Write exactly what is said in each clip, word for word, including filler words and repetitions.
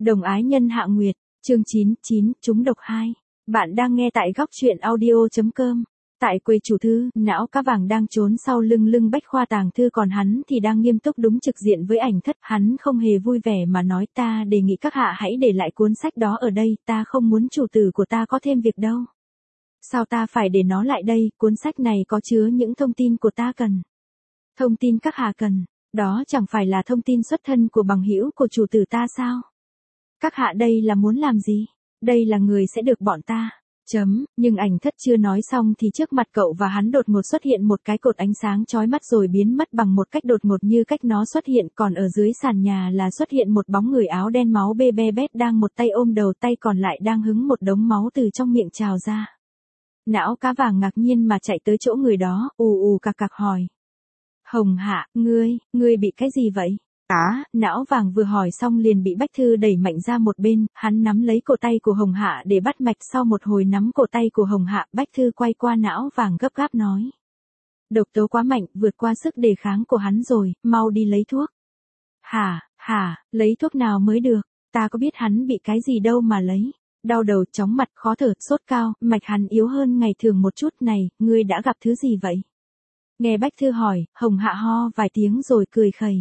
Đồng ái nhân Hạ Nguyệt, chương chín, chín, trúng độc hai. Bạn đang nghe tại góc truyện audio.com. Tại quầy chủ thư, não cá vàng đang trốn sau lưng lưng bách khoa tàng thư, còn hắn thì đang nghiêm túc đúng trực diện với Ảnh Thất. Hắn không hề vui vẻ mà nói, ta đề nghị các hạ hãy để lại cuốn sách đó ở đây, ta không muốn chủ tử của ta có thêm việc đâu. Sao ta phải để nó lại đây, cuốn sách này có chứa những thông tin của ta cần. Thông tin các hạ cần, đó chẳng phải là thông tin xuất thân của bằng hữu của chủ tử ta sao? Các hạ đây là muốn làm gì? Đây là người sẽ được bọn ta. Chấm, nhưng Ảnh Thất chưa nói xong thì trước mặt cậu và hắn đột ngột xuất hiện một cái cột ánh sáng chói mắt rồi biến mất bằng một cách đột ngột như cách nó xuất hiện, còn ở dưới sàn nhà là xuất hiện một bóng người áo đen máu bê bê bét đang một tay ôm đầu, tay còn lại đang hứng một đống máu từ trong miệng trào ra. Não cá vàng ngạc nhiên mà chạy tới chỗ người đó, ù ù cạc cạc hỏi. Hồng Hạ, ngươi, ngươi bị cái gì vậy? Á, não vàng vừa hỏi xong liền bị Bách Thư đẩy mạnh ra một bên, hắn nắm lấy cổ tay của Hồng Hạ để bắt mạch. Sau một hồi nắm cổ tay của Hồng Hạ, Bách Thư quay qua não vàng gấp gáp nói. Độc tố quá mạnh, vượt qua sức đề kháng của hắn rồi, mau đi lấy thuốc. Hả, hả, lấy thuốc nào mới được, ta có biết hắn bị cái gì đâu mà lấy. Đau đầu, chóng mặt, khó thở, sốt cao, mạch hắn yếu hơn ngày thường một chút. Này, ngươi đã gặp thứ gì vậy? Nghe Bách Thư hỏi, Hồng Hạ ho vài tiếng rồi cười khẩy.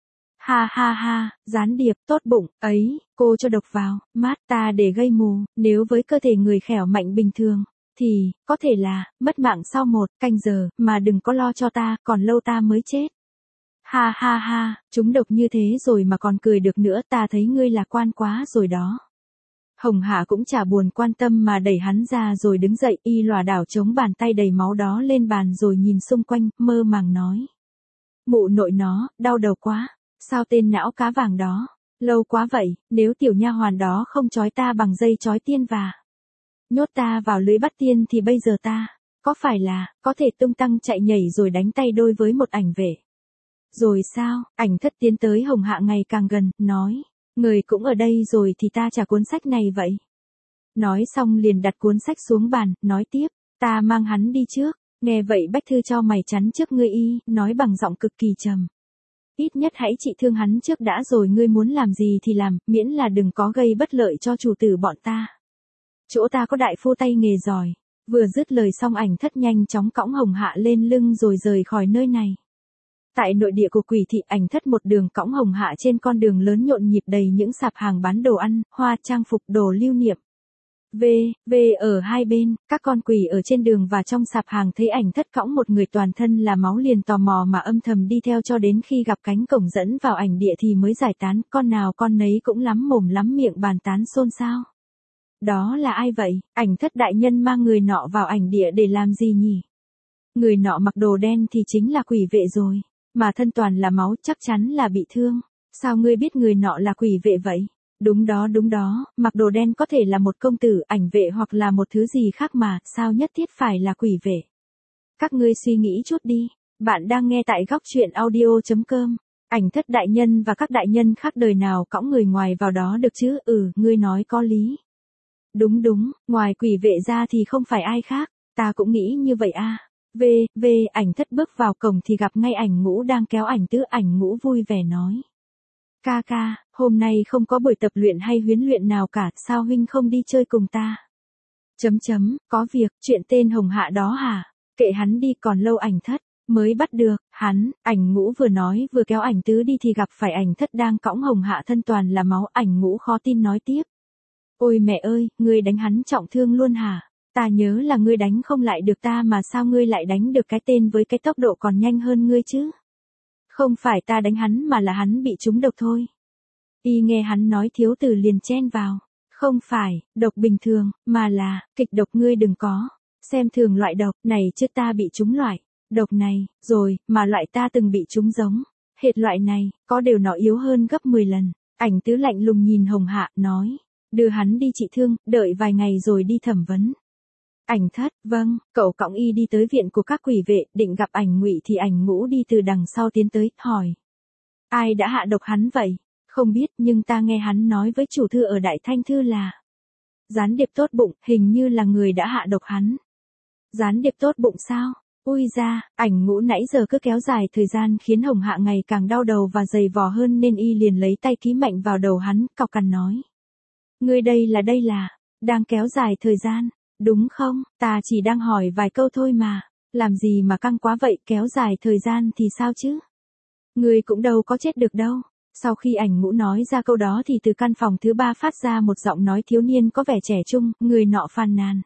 Ha ha ha, gián điệp, tốt bụng, ấy, cô cho độc vào, mát ta để gây mù, nếu với cơ thể người khỏe mạnh bình thường, thì, có thể là, mất mạng sau một canh giờ, mà đừng có lo cho ta, còn lâu ta mới chết. Ha ha ha, chúng độc như thế rồi mà còn cười được nữa, ta thấy ngươi lạc quan quá rồi đó. Hồng Hạ cũng chả buồn quan tâm mà đẩy hắn ra rồi đứng dậy, y lòa đảo chống bàn tay đầy máu đó lên bàn rồi nhìn xung quanh, mơ màng nói. Mụ nội nó, đau đầu quá. Sao tên não cá vàng đó, lâu quá vậy, nếu tiểu nha hoàn đó không trói ta bằng dây trói tiên và nhốt ta vào lưới bắt tiên thì bây giờ ta, có phải là, có thể tung tăng chạy nhảy rồi đánh tay đôi với một ảnh vệ. Rồi sao, Ảnh Thất tiến tới Hồng Hạ ngày càng gần, nói, người cũng ở đây rồi thì ta trả cuốn sách này vậy. Nói xong liền đặt cuốn sách xuống bàn, nói tiếp, ta mang hắn đi trước. Nghe vậy Bách Thư cho mày chắn trước ngươi y, nói bằng giọng cực kỳ trầm. Ít nhất hãy trị thương hắn trước đã rồi ngươi muốn làm gì thì làm, miễn là đừng có gây bất lợi cho chủ tử bọn ta. Chỗ ta có đại phu tay nghề giỏi. Vừa dứt lời xong Ảnh Thất nhanh chóng cõng Hồng Hạ lên lưng rồi rời khỏi nơi này. Tại nội địa của Quỷ thị, Ảnh Thất một đường cõng Hồng Hạ trên con đường lớn nhộn nhịp đầy những sạp hàng bán đồ ăn, hoa, trang phục, đồ lưu niệm. V, V ở hai bên, các con quỷ ở trên đường và trong sạp hàng thấy Ảnh Thất cõng một người toàn thân là máu liền tò mò mà âm thầm đi theo cho đến khi gặp cánh cổng dẫn vào ảnh địa thì mới giải tán, con nào con nấy cũng lắm mồm lắm miệng bàn tán xôn xao. Đó là ai vậy? Ảnh Thất đại nhân mang người nọ vào ảnh địa để làm gì nhỉ? Người nọ mặc đồ đen thì chính là quỷ vệ rồi, mà thân toàn là máu chắc chắn là bị thương. Sao ngươi biết người nọ là quỷ vệ vậy? Đúng đó đúng đó, mặc đồ đen có thể là một công tử, ảnh vệ hoặc là một thứ gì khác mà, sao nhất thiết phải là quỷ vệ? Các ngươi suy nghĩ chút đi, bạn đang nghe tại góc truyện audio.com. Ảnh Thất đại nhân và các đại nhân khác đời nào cõng người ngoài vào đó được chứ? Ừ, ngươi nói có lý. Đúng đúng, ngoài quỷ vệ ra thì không phải ai khác, ta cũng nghĩ như vậy a. V, V, Ảnh Thất bước vào cổng thì gặp ngay Ảnh Ngũ đang kéo Ảnh Tứ. Ảnh Ngũ vui vẻ nói. Ca ca, hôm nay không có buổi tập luyện hay huấn luyện nào cả, sao huynh không đi chơi cùng ta? Chấm chấm, có việc, chuyện tên Hồng Hạ đó hả? Kệ hắn đi, còn lâu Ảnh Thất mới bắt được hắn. Ảnh Ngũ vừa nói vừa kéo Ảnh Tứ đi thì gặp phải Ảnh Thất đang cõng Hồng Hạ thân toàn là máu. Ảnh Ngũ khó tin nói tiếp. Ôi mẹ ơi, ngươi đánh hắn trọng thương luôn hả? Ta nhớ là ngươi đánh không lại được ta mà sao ngươi lại đánh được cái tên với cái tốc độ còn nhanh hơn ngươi chứ? Không phải ta đánh hắn mà là hắn bị trúng độc thôi. Y nghe hắn nói thiếu tử liền chen vào. Không phải, độc bình thường, mà là, kịch độc. Ngươi đừng có xem thường loại độc này chứ, ta bị trúng loại độc này, rồi, mà loại ta từng bị trúng giống hệt loại này, có điều nó yếu hơn gấp mười lần. Ảnh Tứ lạnh lùng nhìn Hồng Hạ, nói, đưa hắn đi trị thương, đợi vài ngày rồi đi thẩm vấn. Ảnh Thất, vâng, cậu cõng y đi tới viện của các quỷ vệ, định gặp Ảnh Ngụy thì Ảnh Ngũ đi từ đằng sau tiến tới, hỏi. Ai đã hạ độc hắn vậy? Không biết, nhưng ta nghe hắn nói với chủ thư ở Đại Thanh Thư là gián điệp tốt bụng, hình như là người đã hạ độc hắn. Gián điệp tốt bụng sao? Ui da, ảnh ngũ nãy giờ cứ kéo dài thời gian khiến Hồng Hạ ngày càng đau đầu và dày vò hơn nên y liền lấy tay ký mạnh vào đầu hắn, cọc cằn nói. Ngươi đây là đây là, đang kéo dài thời gian, đúng không? Ta chỉ đang hỏi vài câu thôi mà, làm gì mà căng quá vậy, kéo dài thời gian thì sao chứ? Ngươi cũng đâu có chết được đâu. Sau khi ảnh ngũ nói ra câu đó thì từ căn phòng thứ ba phát ra một giọng nói thiếu niên có vẻ trẻ trung, người nọ phàn nàn.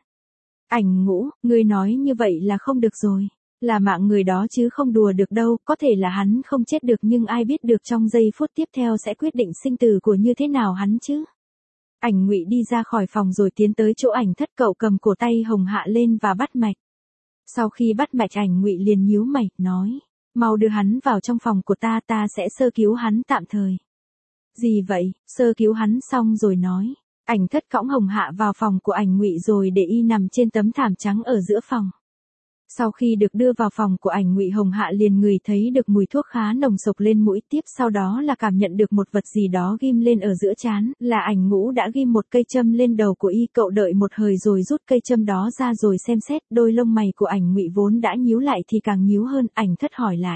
Ảnh ngũ, ngươi nói như vậy là không được rồi. Là mạng người đó chứ không đùa được đâu, có thể là hắn không chết được nhưng ai biết được trong giây phút tiếp theo sẽ quyết định sinh tử của như thế nào hắn chứ. Ảnh Ngụy đi ra khỏi phòng rồi tiến tới chỗ Ảnh Thất, cậu cầm cổ tay Hồng Hạ lên và bắt mạch. Sau khi bắt mạch Ảnh Ngụy liền nhíu mày, nói, mau đưa hắn vào trong phòng của ta, ta sẽ sơ cứu hắn tạm thời. Gì vậy? Sơ cứu hắn xong rồi nói. Ảnh Thất cõng Hồng Hạ vào phòng của Ảnh Ngụy rồi để y nằm trên tấm thảm trắng ở giữa phòng. Sau khi được đưa vào phòng của Ảnh Ngụy, Hồng Hạ liền ngửi thấy được mùi thuốc khá nồng sộc lên mũi, tiếp sau đó là cảm nhận được một vật gì đó ghim lên ở giữa trán, là Ảnh Ngũ đã ghim một cây châm lên đầu của y. Cậu đợi một hồi rồi rút cây châm đó ra rồi xem xét, đôi lông mày của Ảnh Ngụy vốn đã nhíu lại thì càng nhíu hơn. Ảnh Thất hỏi lại.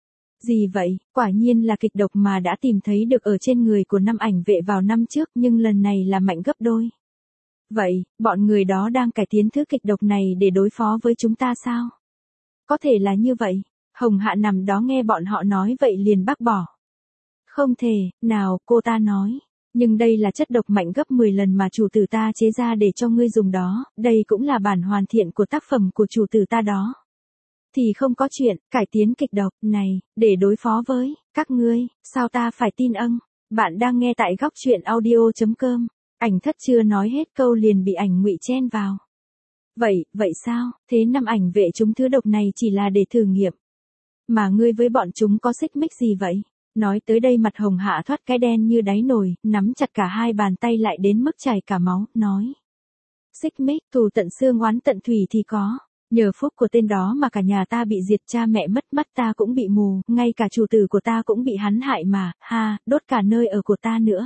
Gì vậy? Quả nhiên là kịch độc mà đã tìm thấy được ở trên người của năm ảnh vệ vào năm trước, nhưng lần này là mạnh gấp đôi. Vậy, bọn người đó đang cải tiến thứ kịch độc này để đối phó với chúng ta sao? Có thể là như vậy. Hồng Hạ nằm đó nghe bọn họ nói vậy liền bác bỏ. Không thể, nào, cô ta nói. Nhưng đây là chất độc mạnh gấp mười lần mà chủ tử ta chế ra để cho ngươi dùng đó, đây cũng là bản hoàn thiện của tác phẩm của chủ tử ta đó. Thì không có chuyện, cải tiến kịch độc, này, để đối phó với, các ngươi, sao ta phải tin âng? Bạn đang nghe tại góc truyện audio chấm com. Ảnh Thất chưa nói hết câu liền bị Ảnh Ngụy chen vào. Vậy, vậy sao, thế năm ảnh vệ chúng thứ độc này chỉ là để thử nghiệm. Mà ngươi với bọn chúng có xích mích gì vậy? Nói tới đây mặt Hồng Hạ thoát cái đen như đáy nồi, nắm chặt cả hai bàn tay lại đến mức chảy cả máu, nói. Xích mích, thù tận xương oán tận thủy thì có. Nhờ phúc của tên đó mà cả nhà ta bị diệt, cha mẹ mất, mắt ta cũng bị mù, ngay cả chủ tử của ta cũng bị hắn hại mà, ha, đốt cả nơi ở của ta nữa.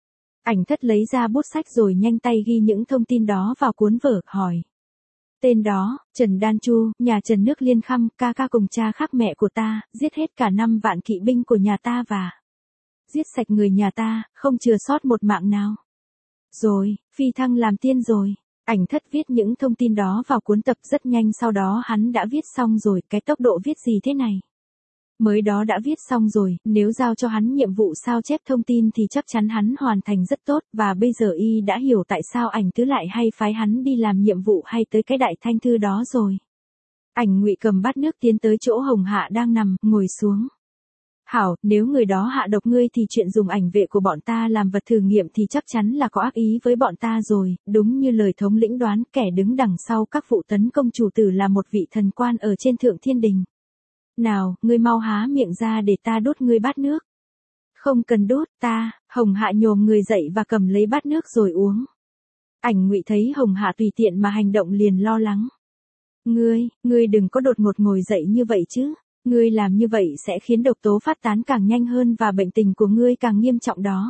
Ảnh Thất lấy ra bút sách rồi nhanh tay ghi những thông tin đó vào cuốn vở, hỏi. Tên đó, Trần Đan Chu, nhà Trần nước Liên Khăm, ca ca cùng cha khác mẹ của ta, giết hết cả năm vạn kỵ binh của nhà ta và giết sạch người nhà ta, không chừa sót một mạng nào. Rồi, phi thăng làm tiên rồi. Ảnh Thất viết những thông tin đó vào cuốn tập rất nhanh, sau đó hắn đã viết xong rồi, cái tốc độ viết gì thế này? Mới đó đã viết xong rồi, nếu giao cho hắn nhiệm vụ sao chép thông tin thì chắc chắn hắn hoàn thành rất tốt, và bây giờ y đã hiểu tại sao Ảnh Tứ lại hay phái hắn đi làm nhiệm vụ hay tới cái đại thanh thư đó rồi. Ảnh Ngụy cầm bát nước tiến tới chỗ Hồng Hạ đang nằm, ngồi xuống. Hảo, nếu người đó hạ độc ngươi thì chuyện dùng ảnh vệ của bọn ta làm vật thử nghiệm thì chắc chắn là có ác ý với bọn ta rồi, đúng như lời thống lĩnh đoán, kẻ đứng đằng sau các vụ tấn công chủ tử là một vị thần quan ở trên Thượng Thiên Đình. Nào, ngươi mau há miệng ra để ta đút ngươi bát nước. Không cần đút, ta, Hồng Hạ nhồm người dậy và cầm lấy bát nước rồi uống. Ảnh Ngụy thấy Hồng Hạ tùy tiện mà hành động liền lo lắng. Ngươi, ngươi đừng có đột ngột ngồi dậy như vậy chứ. Ngươi làm như vậy sẽ khiến độc tố phát tán càng nhanh hơn và bệnh tình của ngươi càng nghiêm trọng đó.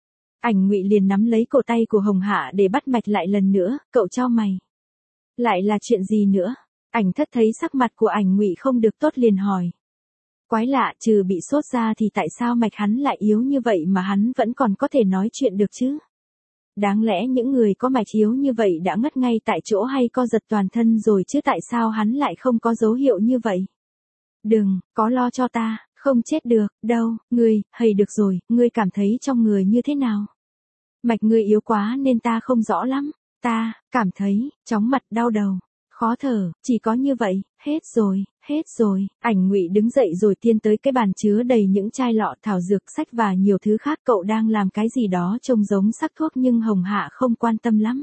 Ảnh Ngụy liền nắm lấy cổ tay của Hồng Hạ để bắt mạch lại lần nữa, cậu chau mày. Lại là chuyện gì nữa? Ảnh Thất thấy sắc mặt của Ảnh Ngụy không được tốt liền hỏi. Quái lạ, trừ bị sốt ra thì tại sao mạch hắn lại yếu như vậy mà hắn vẫn còn có thể nói chuyện được chứ? Đáng lẽ những người có mạch yếu như vậy đã ngất ngay tại chỗ hay co giật toàn thân rồi chứ, tại sao hắn lại không có dấu hiệu như vậy? Đừng, có lo cho ta, không chết được, đâu, ngươi, hầy được rồi, ngươi cảm thấy trong người như thế nào? Mạch ngươi yếu quá nên ta không rõ lắm, ta, cảm thấy, chóng mặt đau đầu, khó thở, chỉ có như vậy, hết rồi, hết rồi. Ảnh Ngụy đứng dậy rồi tiến tới cái bàn chứa đầy những chai lọ, thảo dược, sách và nhiều thứ khác. Cậu đang làm cái gì đó trông giống sắc thuốc nhưng Hồng Hạ không quan tâm lắm.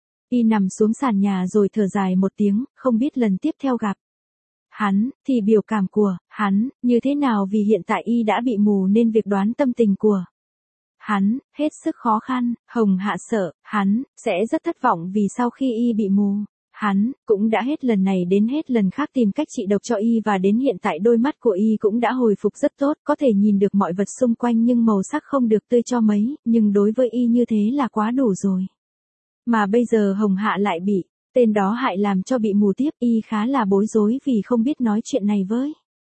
Y nằm xuống sàn nhà rồi thở dài một tiếng, không biết lần tiếp theo gặp hắn, thì biểu cảm của hắn như thế nào, vì hiện tại y đã bị mù nên việc đoán tâm tình của hắn hết sức khó khăn. Hồng Hạ sợ hắn sẽ rất thất vọng vì sau khi y bị mù, hắn cũng đã hết lần này đến hết lần khác tìm cách trị độc cho y, và đến hiện tại đôi mắt của y cũng đã hồi phục rất tốt, có thể nhìn được mọi vật xung quanh nhưng màu sắc không được tươi cho mấy, nhưng đối với y như thế là quá đủ rồi. Mà bây giờ Hồng Hạ lại bị Tên đó hại làm cho bị mù tiếp, y khá là bối rối vì không biết nói chuyện này với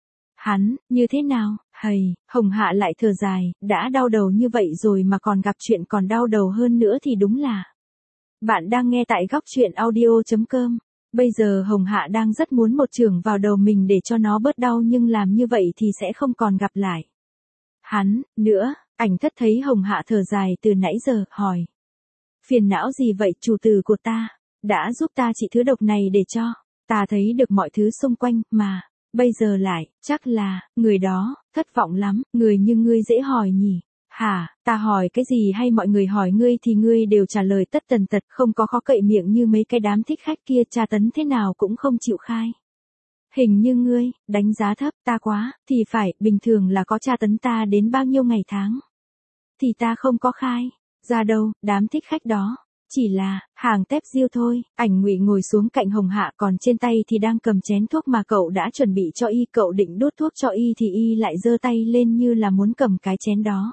hắn, như thế nào, hầy, Hồng Hạ lại thở dài, đã đau đầu như vậy rồi mà còn gặp chuyện còn đau đầu hơn nữa thì đúng là. Bạn đang nghe tại góc chuyện audio.com. Bây giờ Hồng Hạ đang rất muốn một chưởng vào đầu mình để cho nó bớt đau nhưng làm như vậy thì sẽ không còn gặp lại hắn, nữa, Ảnh Thất thấy Hồng Hạ thở dài từ nãy giờ, hỏi. Phiền não gì vậy chủ tử của ta, đã giúp ta trị thứ độc này để cho ta thấy được mọi thứ xung quanh, mà, bây giờ lại, chắc là, người đó, thất vọng lắm, người như ngươi dễ hỏi nhỉ. Hả, ta hỏi cái gì hay mọi người hỏi ngươi thì ngươi đều trả lời tất tần tật, không có khó cậy miệng như mấy cái đám thích khách kia, tra tấn thế nào cũng không chịu khai. Hình như ngươi, đánh giá thấp ta quá, thì phải, bình thường là có tra tấn ta đến bao nhiêu ngày tháng. Thì ta không có khai ra đâu, đám thích khách đó. Chỉ là, hàng tép diêu thôi. Ảnh Ngụy ngồi xuống cạnh Hồng Hạ, còn trên tay thì đang cầm chén thuốc mà cậu đã chuẩn bị cho y, cậu định đút thuốc cho y thì y lại giơ tay lên như là muốn cầm cái chén đó.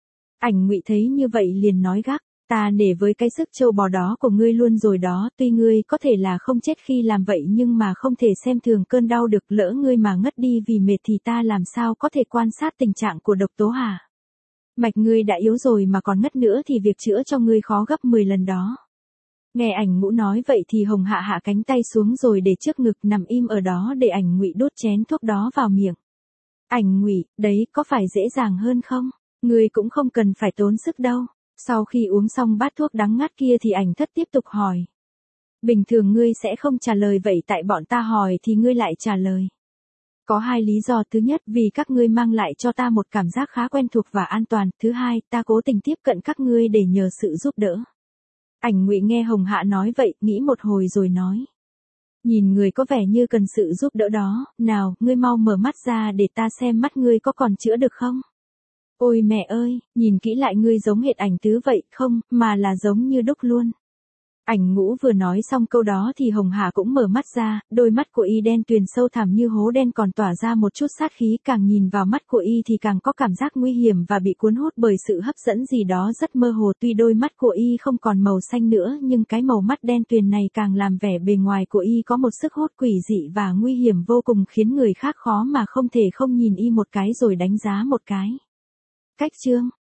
Ảnh Ngụy thấy như vậy liền nói gắt, ta nể với cái sức trâu bò đó của ngươi luôn rồi đó, tuy ngươi có thể là không chết khi làm vậy nhưng mà không thể xem thường cơn đau được, lỡ ngươi mà ngất đi vì mệt thì ta làm sao có thể quan sát tình trạng của độc tố hả? Mạch ngươi đã yếu rồi mà còn ngất nữa thì việc chữa cho ngươi khó gấp mười lần đó. Nghe Ảnh Ngũ nói vậy thì Hồng Hạ hạ cánh tay xuống rồi để trước ngực nằm im ở đó để Ảnh Ngụy đút chén thuốc đó vào miệng. Ảnh Ngụy, đấy có phải dễ dàng hơn không? Ngươi cũng không cần phải tốn sức đâu. Sau khi uống xong bát thuốc đắng ngắt kia thì Ảnh Thất tiếp tục hỏi. Bình thường ngươi sẽ không trả lời vậy tại bọn ta hỏi thì ngươi lại trả lời. Có hai lý do, thứ nhất vì các ngươi mang lại cho ta một cảm giác khá quen thuộc và an toàn, thứ hai, ta cố tình tiếp cận các ngươi để nhờ sự giúp đỡ. Ảnh Ngụy nghe Hồng Hạ nói vậy, nghĩ một hồi rồi nói. Nhìn người có vẻ như cần sự giúp đỡ đó, nào, ngươi mau mở mắt ra để ta xem mắt ngươi có còn chữa được không? Ôi mẹ ơi, nhìn kỹ lại ngươi giống hệt Ảnh Tứ vậy, không, mà là giống như đúc luôn. Ảnh Ngũ vừa nói xong câu đó thì Hồng Hà cũng mở mắt ra, đôi mắt của y đen tuyền sâu thẳm như hố đen còn tỏa ra một chút sát khí, càng nhìn vào mắt của y thì càng có cảm giác nguy hiểm và bị cuốn hút bởi sự hấp dẫn gì đó rất mơ hồ, tuy đôi mắt của y không còn màu xanh nữa nhưng cái màu mắt đen tuyền này càng làm vẻ bề ngoài của y có một sức hút quỷ dị và nguy hiểm vô cùng khiến người khác khó mà không thể không nhìn y một cái rồi đánh giá một cái. Cách chương